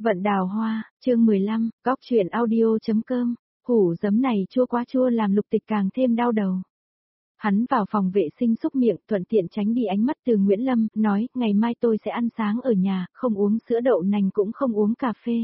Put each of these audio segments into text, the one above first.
Vận đào hoa, chương 15, góc chuyện audio.com, hủ giấm này chua quá chua làm Lục Tịch càng thêm đau đầu. Hắn vào phòng vệ sinh xúc miệng thuận tiện tránh đi ánh mắt từ Nguyễn Lâm, nói, ngày mai tôi sẽ ăn sáng ở nhà, không uống sữa đậu nành cũng không uống cà phê.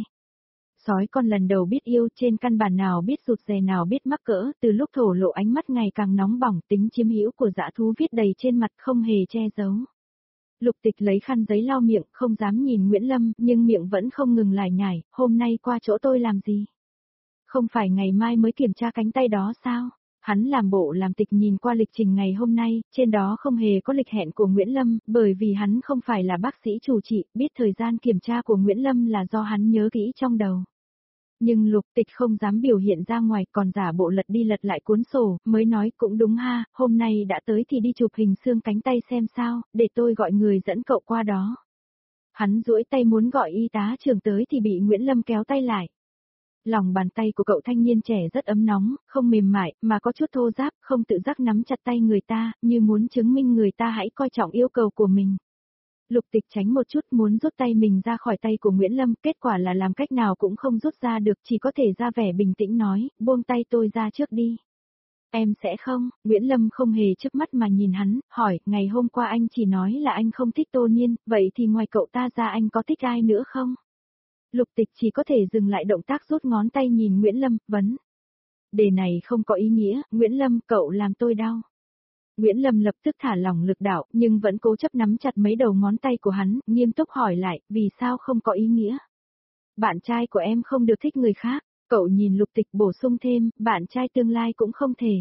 Sói con lần đầu biết yêu trên căn bản nào biết rụt rè nào biết mắc cỡ, từ lúc thổ lộ ánh mắt ngày càng nóng bỏng tính chiếm hữu của dã thú viết đầy trên mặt không hề che giấu. Lục Tịch lấy khăn giấy lau miệng, không dám nhìn Nguyễn Lâm, nhưng miệng vẫn không ngừng lải nhải, hôm nay qua chỗ tôi làm gì? Không phải ngày mai mới kiểm tra cánh tay đó sao? Hắn làm bộ làm tịch nhìn qua lịch trình ngày hôm nay, trên đó không hề có lịch hẹn của Nguyễn Lâm, bởi vì hắn không phải là bác sĩ chủ trị, biết thời gian kiểm tra của Nguyễn Lâm là do hắn nhớ kỹ trong đầu. Nhưng Lục Tịch không dám biểu hiện ra ngoài, còn giả bộ lật đi lật lại cuốn sổ, mới nói cũng đúng ha, hôm nay đã tới thì đi chụp hình xương cánh tay xem sao, để tôi gọi người dẫn cậu qua đó. Hắn duỗi tay muốn gọi y tá trưởng tới thì bị Nguyễn Lâm kéo tay lại. Lòng bàn tay của cậu thanh niên trẻ rất ấm nóng, không mềm mại, mà có chút thô ráp, không tự giác nắm chặt tay người ta, như muốn chứng minh người ta hãy coi trọng yêu cầu của mình. Lục Tịch tránh một chút muốn rút tay mình ra khỏi tay của Nguyễn Lâm, kết quả là làm cách nào cũng không rút ra được, chỉ có thể ra vẻ bình tĩnh nói, buông tay tôi ra trước đi. Em sẽ không, Nguyễn Lâm không hề chớp mắt mà nhìn hắn, hỏi, ngày hôm qua anh chỉ nói là anh không thích Tô Niên, vậy thì ngoài cậu ta ra anh có thích ai nữa không? Lục Tịch chỉ có thể dừng lại động tác rút ngón tay nhìn Nguyễn Lâm, vấn. Đề này không có ý nghĩa, Nguyễn Lâm, cậu làm tôi đau. Nguyễn Lâm lập tức thả lỏng lực đạo, nhưng vẫn cố chấp nắm chặt mấy đầu ngón tay của hắn, nghiêm túc hỏi lại, vì sao không có ý nghĩa? Bạn trai của em không được thích người khác, cậu nhìn Lục Tịch bổ sung thêm, bạn trai tương lai cũng không thể.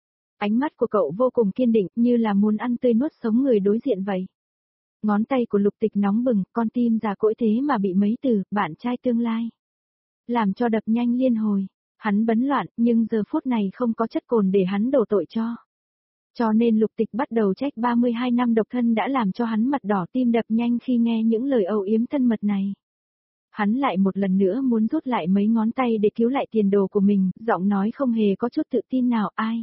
Ánh mắt của cậu vô cùng kiên định, như là muốn ăn tươi nuốt sống người đối diện vậy. Ngón tay của Lục Tịch nóng bừng, con tim già cỗi thế mà bị mấy từ, bạn trai tương lai. Làm cho đập nhanh liên hồi, hắn bấn loạn, nhưng giờ phút này không có chất cồn để hắn đổ tội cho. Cho nên Lục Tịch bắt đầu trách 32 năm độc thân đã làm cho hắn mặt đỏ tim đập nhanh khi nghe những lời âu yếm thân mật này. Hắn lại một lần nữa muốn rút lại mấy ngón tay để cứu lại tiền đồ của mình, giọng nói không hề có chút tự tin nào, ai?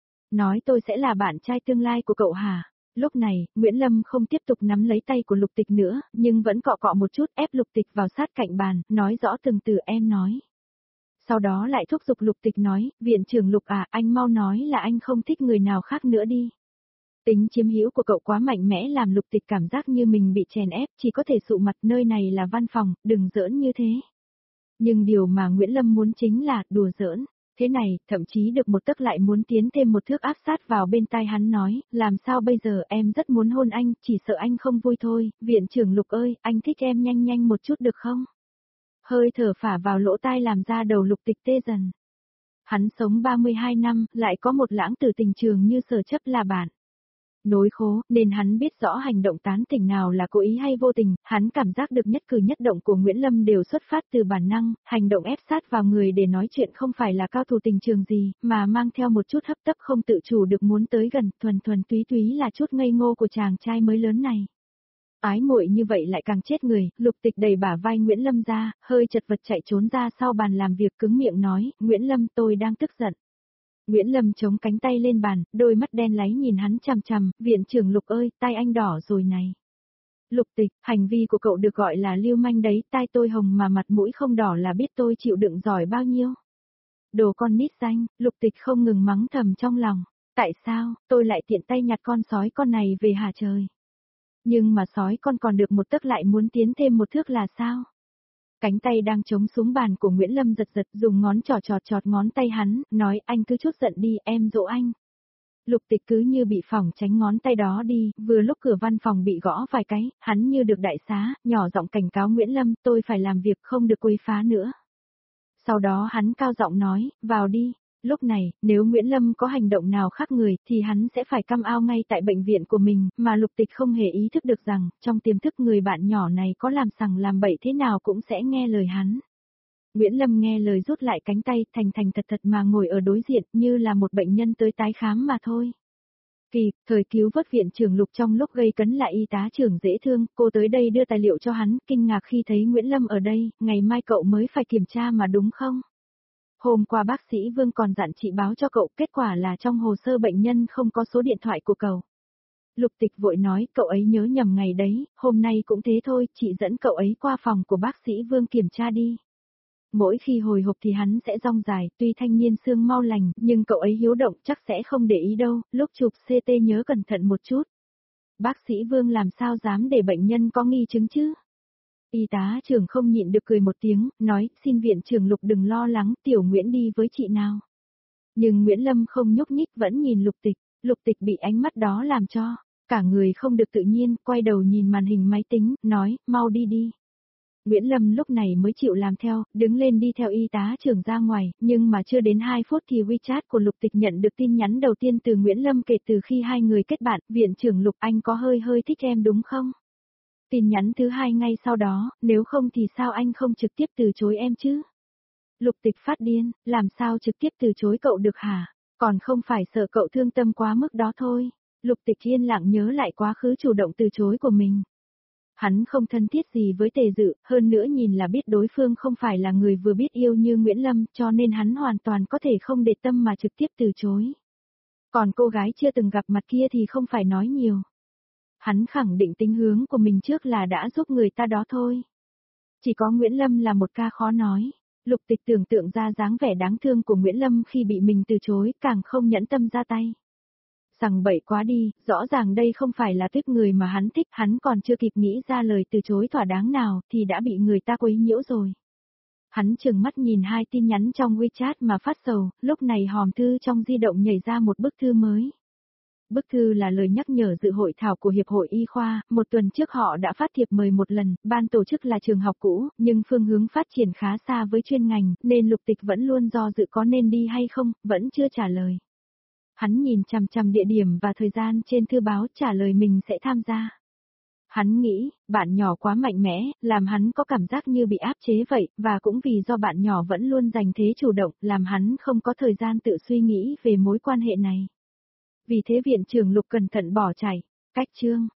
Nói tôi sẽ là bạn trai tương lai của cậu hả? Lúc này, Nguyễn Lâm không tiếp tục nắm lấy tay của Lục Tịch nữa, nhưng vẫn cọ cọ một chút ép Lục Tịch vào sát cạnh bàn, nói rõ từng từ em nói. Sau đó lại thúc giục Lục Tịch nói, viện trưởng Lục à, anh mau nói là anh không thích người nào khác nữa đi. Tính chiếm hữu của cậu quá mạnh mẽ làm Lục Tịch cảm giác như mình bị chèn ép, chỉ có thể sụ mặt, nơi này là văn phòng, đừng giỡn như thế. Nhưng điều mà Nguyễn Lâm muốn chính là, đùa giỡn. Thế này, thậm chí được một tấc lại muốn tiến thêm một thước áp sát vào bên tai hắn nói, làm sao bây giờ em rất muốn hôn anh, chỉ sợ anh không vui thôi, viện trưởng Lục ơi, anh thích em nhanh nhanh một chút được không? Hơi thở phả vào lỗ tai làm ra đầu Lục Tịch tê dần. Hắn sống 32 năm, lại có một lãng tử tình trường như Sở Chấp là bạn. Nối khố, nên hắn biết rõ hành động tán tỉnh nào là cố ý hay vô tình, hắn cảm giác được nhất cử nhất động của Nguyễn Lâm đều xuất phát từ bản năng, hành động ép sát vào người để nói chuyện không phải là cao thủ tình trường gì, mà mang theo một chút hấp tấp không tự chủ được muốn tới gần, thuần thuần túy túy là chút ngây ngô của chàng trai mới lớn này. Ái muội như vậy lại càng chết người, Lục Tịch đẩy bả vai Nguyễn Lâm ra, hơi chật vật chạy trốn ra sau bàn làm việc cứng miệng nói, Nguyễn Lâm tôi đang tức giận. Nguyễn Lâm chống cánh tay lên bàn, đôi mắt đen láy nhìn hắn chằm chằm, viện trưởng Lục ơi, tai anh đỏ rồi này. Lục Tịch, hành vi của cậu được gọi là lưu manh đấy, tai tôi hồng mà mặt mũi không đỏ là biết tôi chịu đựng giỏi bao nhiêu. Đồ con nít danh, Lục Tịch không ngừng mắng thầm trong lòng, tại sao, tôi lại tiện tay nhặt con sói con này về hả trời. Nhưng mà sói con còn được một tấc lại muốn tiến thêm một thước là sao? Cánh tay đang chống xuống bàn của Nguyễn Lâm giật giật dùng ngón trỏ chọt ngón tay hắn, nói anh cứ chút giận đi, em dỗ anh. Lục Tịch cứ như bị phỏng tránh ngón tay đó đi, vừa lúc cửa văn phòng bị gõ vài cái, hắn như được đại xá, nhỏ giọng cảnh cáo Nguyễn Lâm, tôi phải làm việc không được quấy phá nữa. Sau đó hắn cao giọng nói, vào đi. Lúc này, nếu Nguyễn Lâm có hành động nào khác người, thì hắn sẽ phải căm ao ngay tại bệnh viện của mình, mà Lục Tịch không hề ý thức được rằng, trong tiềm thức người bạn nhỏ này có làm sằng làm bậy thế nào cũng sẽ nghe lời hắn. Nguyễn Lâm nghe lời rút lại cánh tay, thành thành thật thật mà ngồi ở đối diện, như là một bệnh nhân tới tái khám mà thôi. Thời cứu vớt viện trưởng Lục trong lúc gây cấn lại y tá trưởng dễ thương, cô tới đây đưa tài liệu cho hắn, kinh ngạc khi thấy Nguyễn Lâm ở đây, ngày mai cậu mới phải kiểm tra mà đúng không? Hôm qua bác sĩ Vương còn dặn chị báo cho cậu, kết quả là trong hồ sơ bệnh nhân không có số điện thoại của cậu. Lục Tịch vội nói, cậu ấy nhớ nhầm ngày đấy, hôm nay cũng thế thôi, chị dẫn cậu ấy qua phòng của bác sĩ Vương kiểm tra đi. Mỗi khi hồi hộp thì hắn sẽ rong dài, tuy thanh niên xương mau lành, nhưng cậu ấy hiếu động chắc sẽ không để ý đâu, lúc chụp CT nhớ cẩn thận một chút. Bác sĩ Vương làm sao dám để bệnh nhân có nghi chứng chứ? Y tá trưởng không nhịn được cười một tiếng, nói, xin viện trưởng Lục đừng lo lắng, Tiểu Nguyễn đi với chị nào. Nhưng Nguyễn Lâm không nhúc nhích vẫn nhìn Lục Tịch bị ánh mắt đó làm cho, cả người không được tự nhiên, quay đầu nhìn màn hình máy tính, nói, mau đi đi. Nguyễn Lâm lúc này mới chịu làm theo, đứng lên đi theo y tá trưởng ra ngoài, nhưng mà chưa đến 2 phút thì WeChat của Lục Tịch nhận được tin nhắn đầu tiên từ Nguyễn Lâm kể từ khi hai người kết bạn, viện trưởng Lục anh có hơi thích em đúng không? Tin nhắn thứ hai ngay sau đó, nếu không thì sao anh không trực tiếp từ chối em chứ? Lục Tịch phát điên, làm sao trực tiếp từ chối cậu được hả? Còn không phải sợ cậu thương tâm quá mức đó thôi. Lục Tịch yên lặng nhớ lại quá khứ chủ động từ chối của mình. Hắn không thân thiết gì với Tề Dự, hơn nữa nhìn là biết đối phương không phải là người vừa biết yêu như Nguyễn Lâm, cho nên hắn hoàn toàn có thể không để tâm mà trực tiếp từ chối. Còn cô gái chưa từng gặp mặt kia thì không phải nói nhiều. Hắn khẳng định tính hướng của mình trước là đã giúp người ta đó thôi. Chỉ có Nguyễn Lâm là một ca khó nói. Lục Tịch tưởng tượng ra dáng vẻ đáng thương của Nguyễn Lâm khi bị mình từ chối, càng không nhẫn tâm ra tay. Sằng bậy quá đi, rõ ràng đây không phải là tuyếp người mà hắn thích, hắn còn chưa kịp nghĩ ra lời từ chối thỏa đáng nào thì đã bị người ta quấy nhiễu rồi. Hắn trừng mắt nhìn hai tin nhắn trong WeChat mà phát sầu, lúc này hòm thư trong di động nhảy ra một bức thư mới. Bức thư là lời nhắc nhở dự hội thảo của Hiệp hội Y khoa, một tuần trước họ đã phát thiệp mời một lần, ban tổ chức là trường học cũ, nhưng phương hướng phát triển khá xa với chuyên ngành, nên Lục Tịch vẫn luôn do dự có nên đi hay không, vẫn chưa trả lời. Hắn nhìn chằm chằm địa điểm và thời gian trên thư báo trả lời mình sẽ tham gia. Hắn nghĩ, bạn nhỏ quá mạnh mẽ, làm hắn có cảm giác như bị áp chế vậy, và cũng vì do bạn nhỏ vẫn luôn giành thế chủ động, làm hắn không có thời gian tự suy nghĩ về mối quan hệ này. Vì thế viện trưởng Lục cẩn thận bỏ chạy. Cách chương